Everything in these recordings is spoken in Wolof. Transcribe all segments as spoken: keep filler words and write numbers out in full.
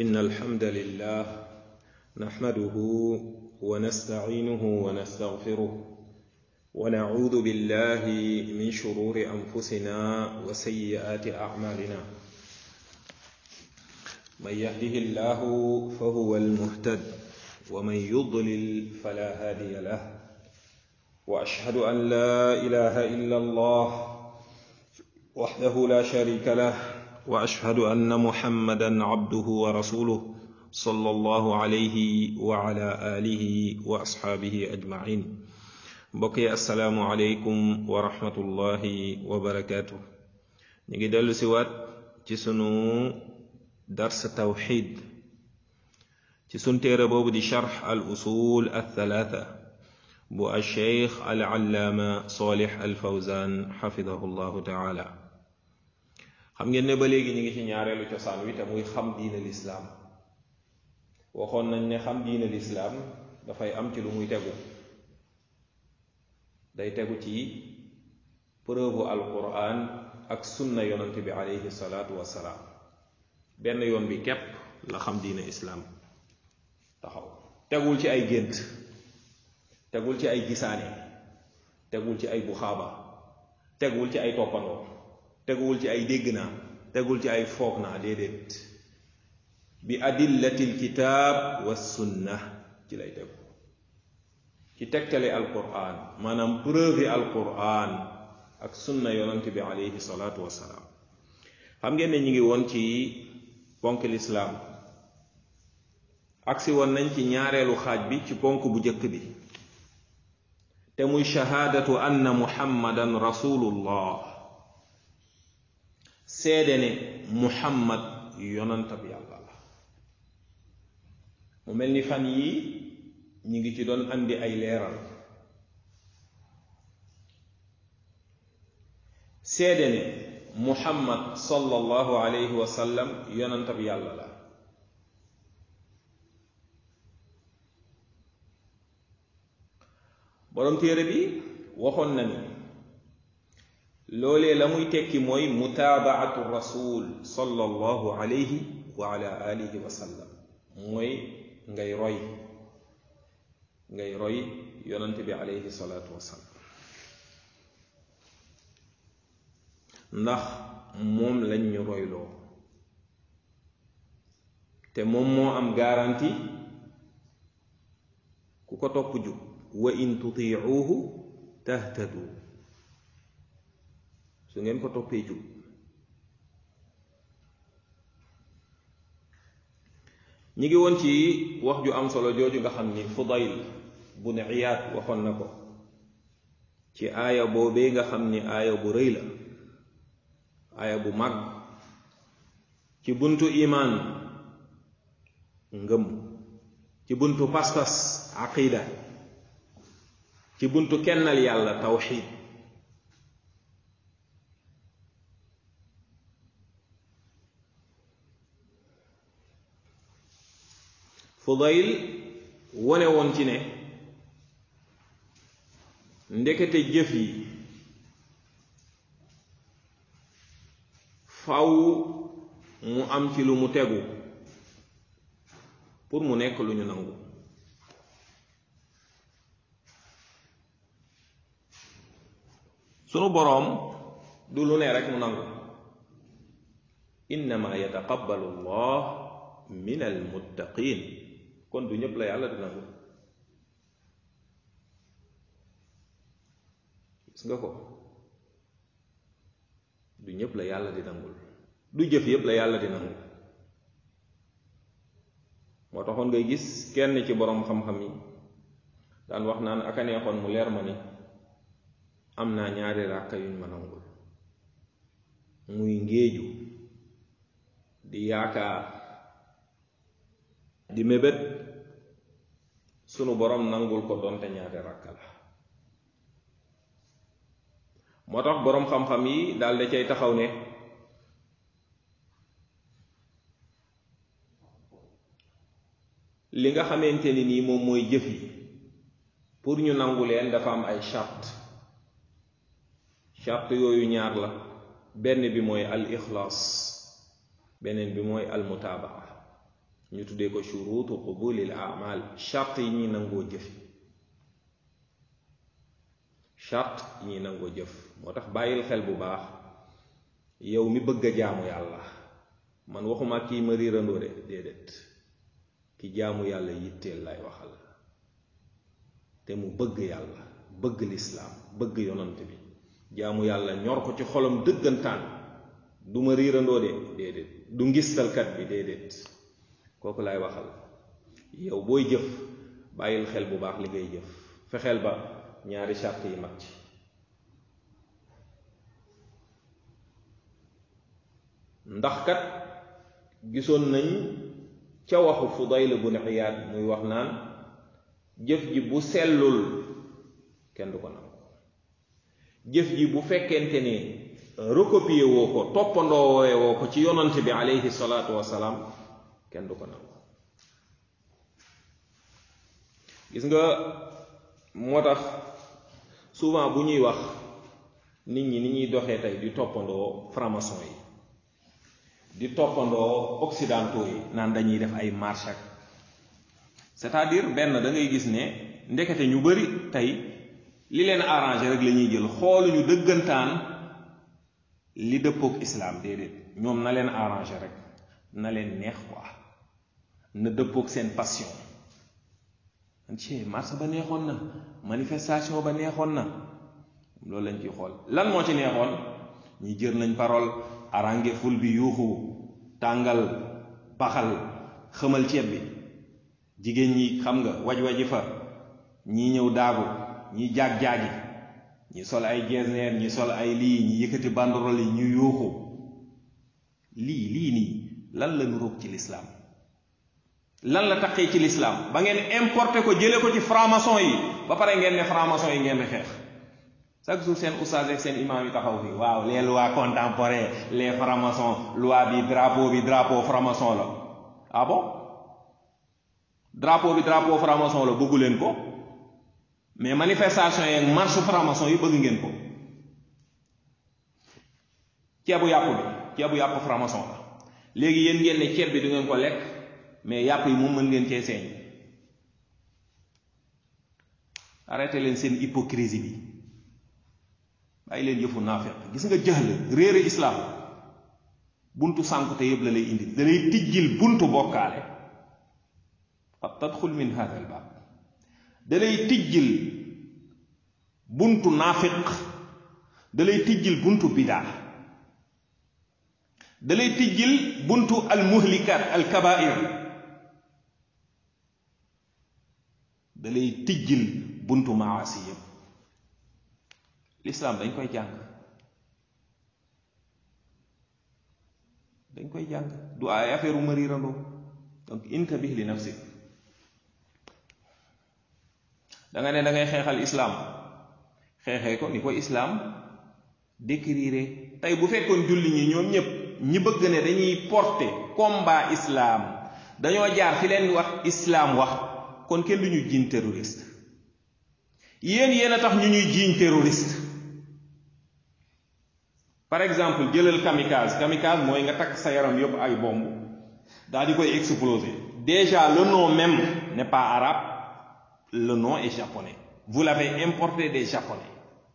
إن الحمد لله نحمده ونستعينه ونستغفره ونعوذ بالله من شرور أنفسنا وسيئات أعمالنا من يهده الله فهو المهتد ومن يضلل فلا هادي له وأشهد أن لا إله إلا الله وحده لا شريك له وأشهد أن محمدا عبده ورسوله صلى الله عليه وعلى آله وأصحابه أجمعين بقي السلام عليكم ورحمة الله وبركاته نيجي دلو سوات تسنو درس التوحيد تسن تيربو دي شرح الأصول الثلاثة بو الشيخ العلامة صالح الفوزان حفظه الله تعالى xam ngeen ne ba léegi ñu ngi ci ñaareelu cosaan wi te muy xam diine lislaam waxoon nañ ne xam diine lislaam dafay am ci lu muy tegu day tegu ci preuve alquran ak sunna yonent bi alayhi salaatu wassalaam benn yoon bi képp la xam diine islaam taxaw tegul ci ay gént tegul ci ay gisaane tegul ci ay buxaaba tegul ci ay toppandoo tegul ci ay dégg naa tegul ci ay foog naa déedéet bi adillatil kitaab wa sunna ci lay tegu ci tegtale alquran maanaam preuve alquran ak sunna yonent bi alayhi salaatu wassalaam xam ngeen ne ñu ngi woon ci ponk lislaam agsi woon nañ ci ñaareelu xaaj bi ci ponk bu jëkk bi te muy shahaadatu anna muhammadan rasulullah seede ne muhammad yonantab yàlla la mu mel ni fan yi ñi ngi ci doon andi ay leeral seede ne muhammad sallallahu alayhi wa sallam yonantab yàlla la borom téere bi waxoon na ni loolee la muy tekki mooy mutaabaatu rasul sallallahu alayhi wa ala alihi wa sallam mooy ngay roy ngay roy yonent bi alayhi salaatu wasallam ndax moom lañ ñu royloo te moom moo am garantie ku ko topp jub wa in tutiicuuhu tahtadu su ngeen ko toppee jub ñi ngi woon ci wax ju am solo jooju nga xam ni Fudayl bun Iyaad waxoon na ko ci aaya boobee nga xam ni aaya bu rëy la aaya bu mag ci buntu imaan ngëm ci buntu pas-pas aqida ci buntu kennal yàlla tawxiid Fudayl wone woon ci ne ndekete jëf yi faw mu am ci lu mu tegu pour mu nekk lu ñu nangu sunu boroom du lu ne rekk mu nangu innama yataqabbalu allah min almuttaqin kon du ñëpp la yàlla di nangu gis nga ko du ñëpp la yàlla di nangul du jëf yëpp la yàlla di nangu moo taxoon ngay gis kenn ci boroom xam-xam yi daan wax naan aka neexoon mu leer ma ni am naa ñaari ràkka yuñ ma nangul muy ngéeju di yaakaar di mébét sunu boroom nangul ko doonte ñaari ràkka la moo tax boroom xam-xam yi daal da cay taxaw ne li nga xamante ni nii moom mooy jëf yi pour ñu nangu leen dafa am ay charte charte yooyu ñaar la benn bi mooy al ixlaas beneen bi mooy al mutaabaa ñu tuddee ko shuruutu qubulil amal charte yi ñuy nangoo jëf charte yi ñuy nangoo jëf moo tax bàyyil xel bu baax yow mi bëgg a jaamu yàlla man waxuma kii ma riirandoo de déedéet ki jaamu yàlla yitteel lay waxal te mu bëgg yàlla bëgg lislaam bëgg yonant bi jaamu yàlla ñor ko ci xolam dëggantaan du ma riirandoo de déedéet du ngistalkat bi déedéet kooku lay waxal yow booy jëf bàyyil xel bu baax li ngay jëf fexeel ba ñaari charte yi mat ci ndax kat gisoon nañ ca waxu Fudayl bun Iyaad muy wax naan jëf ji bu sellul kenn du ko nangu jëf ji bu fekkente ne recopier woo ko toppandoo woo ko ci yonant bi alayhi salaatu wasalaam kenn du ko nangu gis nga moo tax souvent bu ñuy wax nit ñi ni ñuy doxee tey di toppandoo franc-maçon yi di toppandoo occidentaux yi naan dañuy def ay marche ak c'est-à-dire benn da ngay gis ne ndekete ñu bari tey li leen arrangé rek la ñuy jël xooluñu dëggantaan li dëppook islaam déedéet ñoom na leen arrangé rek na leen neex quoi na dëppook seen passion ci marche ba neexoon na manifestation ba neexoon na loolu lañ ciy xool lan moo ci neexoon ñi jër nañ parole arrangé ful bi yuuxu tàngal baxal xëmal ceeb bi jigéen ñi xam nga waj-waji fa ñii ñëw daagu ñi jaag-jaagi ñi sol ay getzner ñi sol ay lii ñi yëkkati banderole yi ñu yuuxu lii lii nii lan la nuróog ci lislaam lan la taqee ci lislaam ba ngeen importé ko jële ko ci franc-maçon yi ba pare ngeen ne franc-maçon yi ngeen di xeex chaque jour seen oustaz ak seen imam yi taxaw fii waaw les lois contemporaines les francs-maçons loi bi drapeau bi drapeau franc-maçon la ah bon drapeau bi drapeau franc-maçon la bëggu leen ko mais manifestation yi ak marche franc-maçon yi bëgg ngeen ko ceebu yàpp bi ceebu yàpp franc-maçon la léegi yéen ngeen ne ceeb bi du ngeen ko lekk mais yàpp yi moom mën ngeen cee seeñ arrêté leen seen hypocrisie bi bàyyi leen yëfu naafeq gis nga jahl réere islaam buntu sànkute yëpp la lay indi da lay tijjil buntu bokkaale qad tadxul min hada al baab da lay tijjil buntu naafiq da lay tijjil buntu bidaa da lay tijjil buntu al muhlikaat al kabair da lay tijjil buntu maasi yëpp l'islam dañ koy jàng dañ koy jàng du ay affaire u mariirandoo donc intabih li nafsik da nga ne da ngay xeexal islam xeexee ko ni ko islam décrire tey bu fekkoon julli ñi ñoom ñëpp ñi bëgg ne dañuy porter combat islam dañoo jaar fi leen wax islam wax kon kenn du ñu jiiñ terroriste yéen yéen a tax ñu ñuy jiiñ terroriste par exemple jëlal kamikaze kamikaze mooy nga takk sa yaram yëpp ay bombe daal di koy exploser déjà le nom même n'est pas arabe le nom est japonais vous l'avez importé des japonais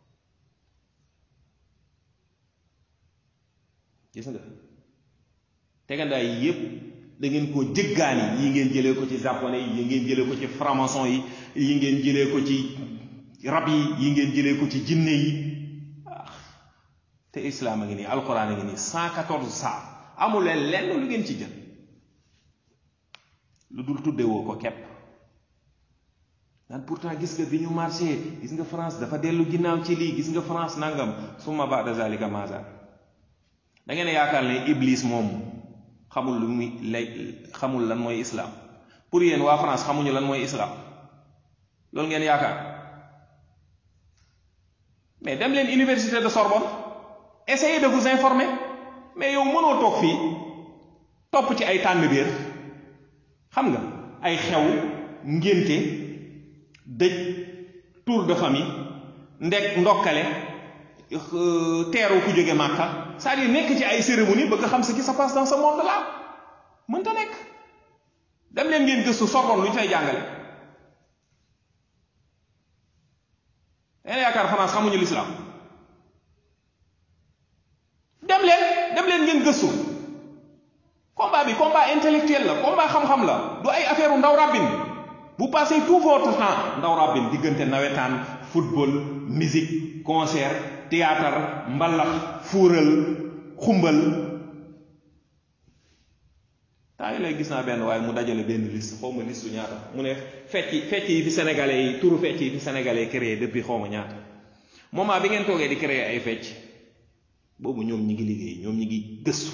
gis nga tegandaay yi yépp da ngeen ko jëggaani yi ngeen jëlee ko ci japonais yi ngeen jëlee ko ci franc-maçon yi yi ngeen jëlee ko ci rab yi yi ngeen jëlee ko ci jinne yi te islam a ngi nii alquran a ngi nii cent quatorze saar amul leen lenn lu ngeen ci jël lu dul tuddewoo ko kepp naan pourtant gis nga bi ñu marché gis nga France dafa dellu ginnaaw ci lii gis nga France nangam summa ba'da zalika maza da ngeen yaakaar ne iblis moom xamul lu muy lay xamul lan mooy islam pour yéen waa France xamuñu lan mooy islam loolu ngeen yaakaar mais dem leen université de Sorbonne essayez de vous informer mais yow mënoo toog fii topp ci ay tànn biir xam nga ay xew ngénte dëj tour de famille ndek ndokkale teeru ku jóge Màkka c'est-à-dire nekk ci ay cérémonie bëgg xam ce qui se passe dans ce monde là mënta nekk leen ngeen gëstu Sorbonne lu ñu fay jàngale. yéen yaakaar France xamuñu l'islam dem leen dem leen ngeen gëstu. combat bi combat intellectuel la combat xam-xam la du ay affaire u ndaw rabbin. vous passez tout votre temps ndaw rabbin diggante nawetaan football musique concert théâtre mbalax fuural xumbal. temps yi lay gis naa benn waaye mu dajale benn liste xaw ma liste su ñaata mu ne fecc fecc yi fi sénégalais yi turu fecc yi fi sénégalais yi créé depuis xaw ma ñaata moment bi ngeen toogee di créer ay fecc boobu ñoom ñi ngi liggéey ñoom ñi ngi gëstu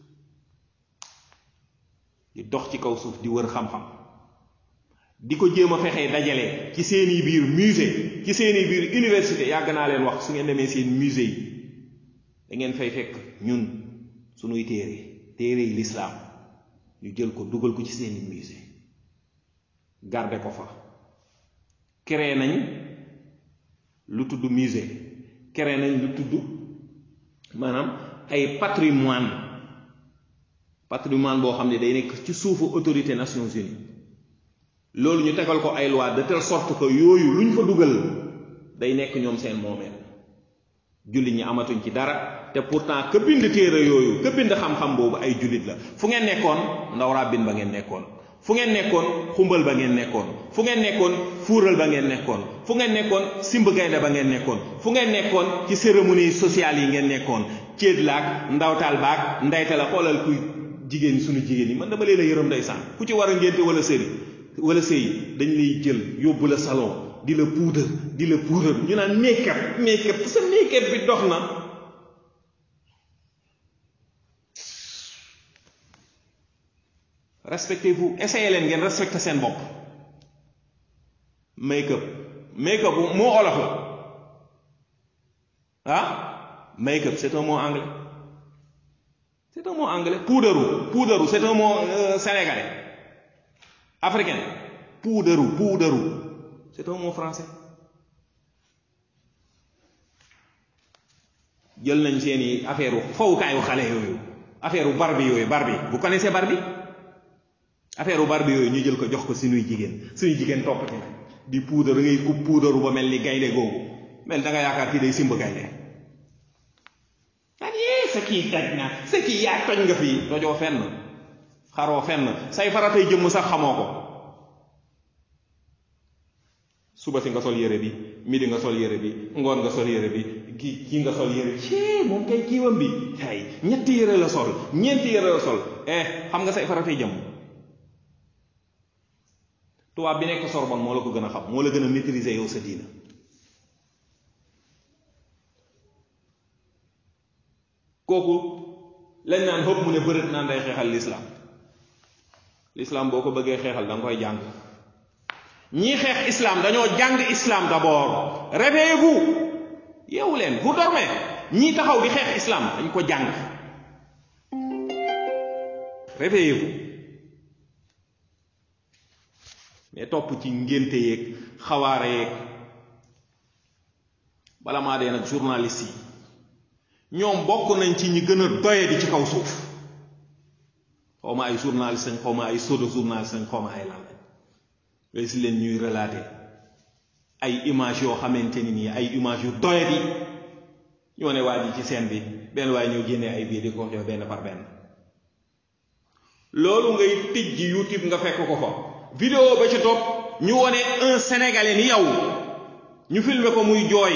di dox ci kaw suuf di wër xam-xam di ko jéem a fexee dajale ci seeni biir musée ci seeni biir université. yàgg naa leen wax su ngeen demee seen musée yi da ngeen fay fekk ñun sunuy téere téere yi l'islam ñu jël ko dugal ko ci seeni musée garder ko fa. créé nañ lu tudd musée créé nañ lu tudd maanaam ay patrimoine patrimoine boo xam ne day nekk ci suufu autorité Nations Unies. loolu ñu tegal ko ay loi de telle sorte que yooyu lu ñu fa dugal day nekk ñoom seen moomeel. jullit ñi amatuñ ci dara te pourtant ka bind téere yooyu ka bind xam-xam boobu ay jullit la. fu ngeen nekkoon ndaw rabbin ba ngeen nekkoon, fu ngeen nekkoon xumbal ba ngeen nekkoon, fu ngeen nekkoon fuural ba ngeen nekkoon, fu ngeen nekkoon simb gaynde ba ngeen nekkoon, fu ngeen nekkoon ci cérémonie sociale yi ngeen nekkoon. céet laak ndawtal baak ndayta la. xoolal kuy jigéen suñu jigéen yi man dama leen a yërëm ndeysaan. ku ci war a ngénte wala sëri wala sëy dañ lay jël yóbbu la salon di la puudar di la puudar ñu naan make-up make-up sa make-up bi dox na. respectez-vous, essayez leen ngeen respecter seen bopp. make-up make-up moo olof la ah make-up c'est un mot anglais c'est un mot anglais. puudaru puudaru c'est un mot euh, sénégalais africain. puudaru puudaru c'est un mot français. jël nañ seeni affaire fawukaayu xale yooyu affaire u Barbie yooyu Barbie vous connaissez Barbie affaire u Barbie yooyu ñu jël ko jox ko suñuy jigéen suñuy jigéen topp ci di puudaru ngay ku puudaru ba mel ni gaynde googu mel da nga yaakaar kii day simb gaynde ak yee sa kii taj na sa kii yaa toj nga fii tojoo fenn xaroo fenn say faratay jëmm sax xamoo ko. suba si nga sol yére bi midi nga sol yére bi ngoon nga sol yére bi kii kii nga sol yére bi ci moom kay kiiwam bi ay ñetti yére la sol ñeenti yére la sol eh xam nga say faratay jëmm. tubaab bi nekk Sorbonne moo la ko gën a xam moo la gën a maîtriser yow sa diina. kooku lañ naan xëpp mu ne bërët naan day xeexal l'islam l'islam boo ko bëggee xeexal da nga koy jàng. ñii xeex islam dañoo jàng islam d'abord. réveillez-vous, yeewu leen, vous dormez. ñii taxaw di xeex islam dañ ko jàng. réveillez-vous. mais topp ci ngénte yeeg xawaare yeeg bala maa dee nag journaliste yi ñoom bokk nañ ci ñi gën a doye di ci kaw suuf. xaw ma ay journaliste lañ xaw ma ay pseudo journaliste lañ xaw ma ay lan lañ ngay si leen ñuy relater ay image yoo xamante ni nii ay image yu doye di ñoo ne waa ji ci scène bi benn waaye ñëw génnee ay bii di ko jox benn par benn. loolu ngay tëj ji YouTube nga fekk ko fa. vidéo ba ci topp ñu wone un sénégalais ni yow ñu filmer ko muy jooy.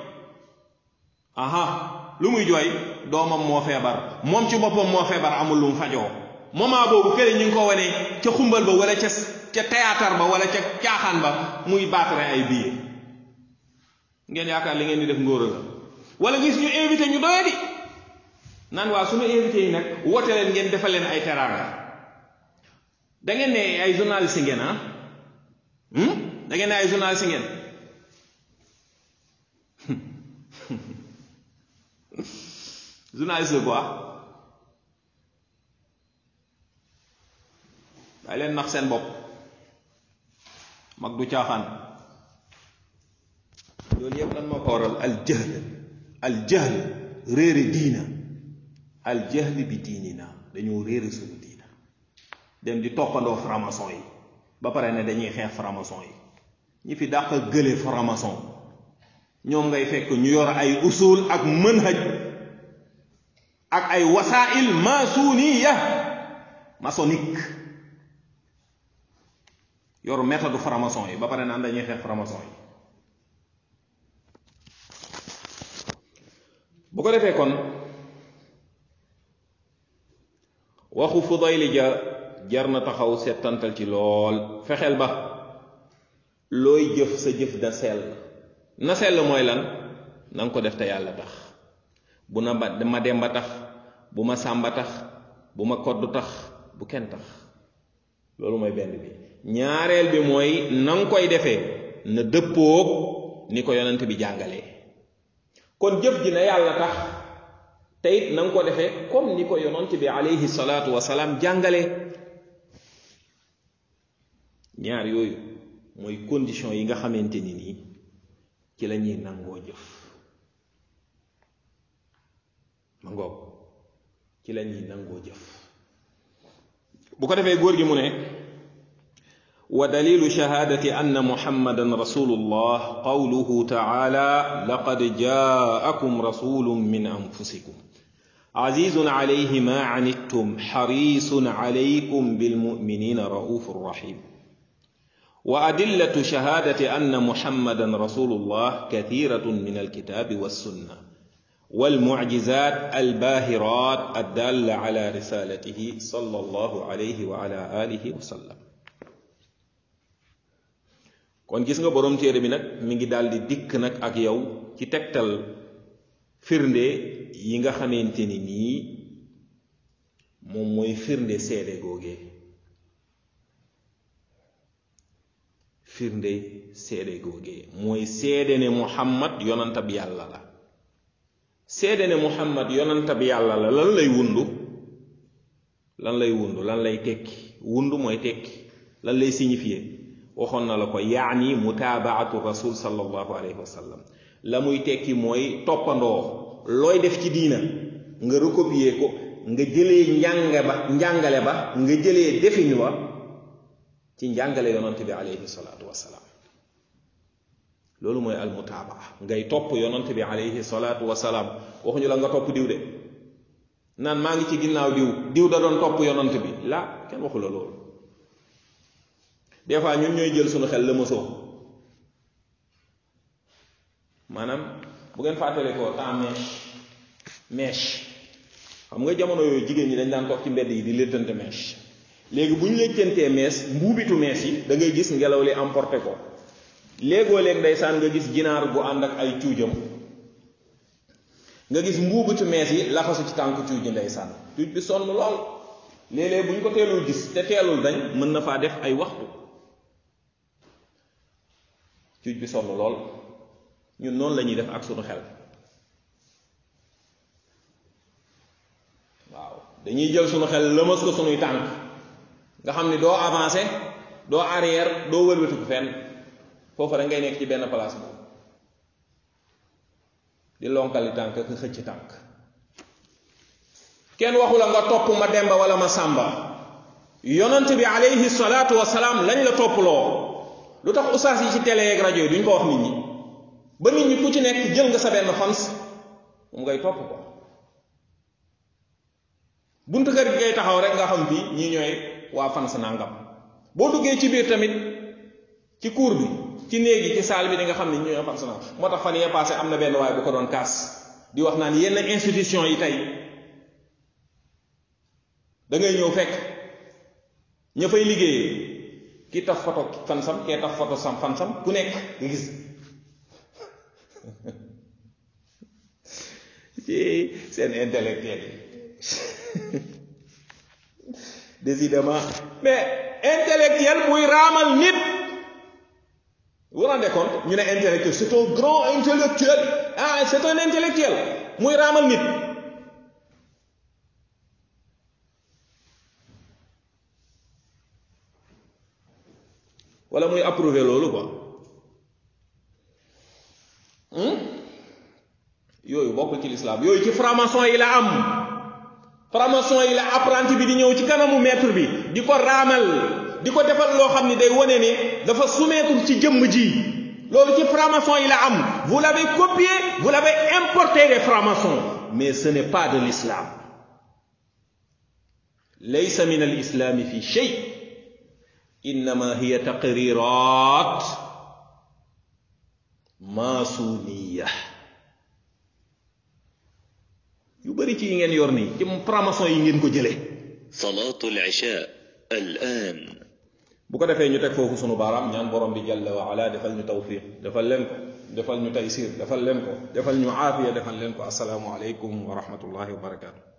aha lu muy jooy doomam moo feebar moom ci boppam moo feebar amul lu mu fajoo. moment boobu kële ñu ngi ko wane ca xumbal ba wala ca ca théâtre ba wala ca caaxaan ba muy battre ay billets. ngeen yaakaar li ngeen di def ngóora la. wala gis ñu invité ñu doye di naan waa suñu invité yi nag woote leen ngeen defal leen ay teraanga. da ngeen ne ay journaliste ngeen ah da ngeen ne ay journaliste ngeen journaliste quoi day leen nax seen bopp mag du caaxaan. loolu yëpp lan moo ko waral al jahl al jahl réere diina al jahl bi diinina dañoo réere suñu diina dem di toppandoo franc-maçon yi ba pare ne dañuy xeex franc-maçon yi. ñi fi dàq gële franc-maçon ñoom ngay fekk ñu yor ay usul ak manhaj ak ay wasail masuniya maçonnique yor méthode franc-maçon yi ba pare naan dañuy xeex franc-maçon yi. bu ko defee kon waxu Fudayl ja jar na taxaw settantal ci lool. fexeel ba looy jëf sa jëf da sell. na sell mooy lan? na nga ko def te yàlla tax. bu na ba ma dem ba tax, bu ma sàmba tax, bu ma kodd tax, bu kenn tax. loolu mooy benn bi. ñaareel bi mooy na nga koy defee na dëppoog ni ko yonent bi jàngalee. kon jëf ji na yàlla tax te it na nga ko defee comme ni ko yonent bi alayhi salaatu wasalaam jàngalee. ñaar yooyu mooy condition yi nga xamante ni nii ci la ñuy nangoo jëf. ma ngoog ci la ñuy nangoo jëf. bu ko defee góor gi mu ne wa dalilu shahaadati anna muhammadan rasulullah qawluhu taala laqad jaakum rasulun min anfusikum azizun alayhi ma anittum harisun alaykum bilmuminina raufur rahim. wa adillatu shahaadati anna muhammadan rasulullah kathiratun min alkitabi wassunna والمعجزات الباهرات الدالة على رسالته صلى الله عليه وعلى آله وسلم. kon gis nga borom téere bi nag mi ngi daal di dikk nag ak yow ci tegtal firnde yi nga xamante ni nii moom mooy firnde seede googee. firnde seede googee mooy seede ne Muhammad yonantab yàlla la. seede ne Muhammad yonantab yàlla la lan lay wundu lan lay wundu lan lay tekki wundu mooy tekki lan lay signifier waxoon na la ko yaani mutaabaatu rasul sallallahu alayhi wa sallam. la muy tekki mooy toppandoo looy def ci diina nga recopier ko nga jëlee njàng ba njàngale ba nga jëlee defin wa ci njàngale yonant bi alayhi salaatu wasalaam. loolu mooy almutaabaa ngay topp yonant bi alayhi salaatu wasalaam. waxuñu la nga topp diw de naan maa ngi ci ginnaaw diw diw da doon topp yonant bi la kenn waxu la loolu. des fois ñun ñooy jël suñu xel lëmasoo maanaam bu ngeen fàttale ko temps mèche mèche xam nga jamono yooyu jigéen ñi dañ daan toog ci mbedd yi di léttante mèche. léegi bu ñu léttantee mèche mbuubitu mèche yi da ngay gis ngelaw li emporté ko. léegoo léeg ndeysaan nga gis ginaar gu ànd ak ay cuujam nga gis mbuubutu mees yi laxasu ci tànk cuuj ji ndeysaan cuuj bi sonn lool. léeg-léeg bu ñu ko teelul gis te teelul dañ mën na faa def ay waxtu. cuuj bi sonn lool. ñun noonu la ñuy def ak sunu xel. waaw dañuy jël sunu xel lëmas ko sunuy tànk nga xam ni doo avancer doo arrière doo wëlbatiku fenn. foofu rek ngay nekk ci benn place boobu di lonkali tànk ak xëcc tànk. kenn waxu la nga topp ma demba wala ma sàmba. yonant bi alayhi salaatu wasalaam lañ la topploo. lu tax ustaas yi ci télé yeeg rajo yi duñ ko wax nit ñi ba nit ñi ku ci nekk jël nga sa benn fans moom ngay topp ko. buntu kër gi ngay taxaw rek nga xam fii ñii ñooy waa fans nangam. boo duggee ci biir tamit ci cour bi ci néegi ci saal bi di nga xam ne ñu ñoo fan sana moo tax fan yee passé am na benn waaye bu ko doon kaas di wax naan yenn institution yi tey da ngay ñëw fekk ña fay liggéeyee ki taf photo fansam kee taf photo sam fansam ku nekk nga gis ci seen intellectuel yi décidément mais intellectuel buy raamal nit. vous vous rendez compte ñu ne intellectuel c'est un grand intellectuel ah c'est un intellectuel muy raamal nit. wala muy approuver loolu quoi. yooyu bokkul ci l'islam yooyu ci franc-maçon yi la am franc-maçon yi la apprenti bi di ñëw ci kanamu maître bi di ko raamal di ko defal loo xam ni day wane ne dafa soumettre ci jëmm ji loolu ci franc-maçon yi la am. Vous l'avez copié, vous l'avez importé les francs-maçons, mais ce n'est pas de l'islam. laysa min al-islam fi shay, innama hiya taqrirat masuniya. yu bari ci yi ngeen yor nii ci franc-maçon yi ngeen ko jëlee. salatul isha al-an. bu ko defee ñu teg foofu sunu baaraam ñaan borom bi jalla wa ala defal ñu tawfiq defal leen ko defal ñu taysir defal leen ko defal ñu aafiya defal leen ko. assalaamu aleykum wa rahmatullahi wa barakatuh.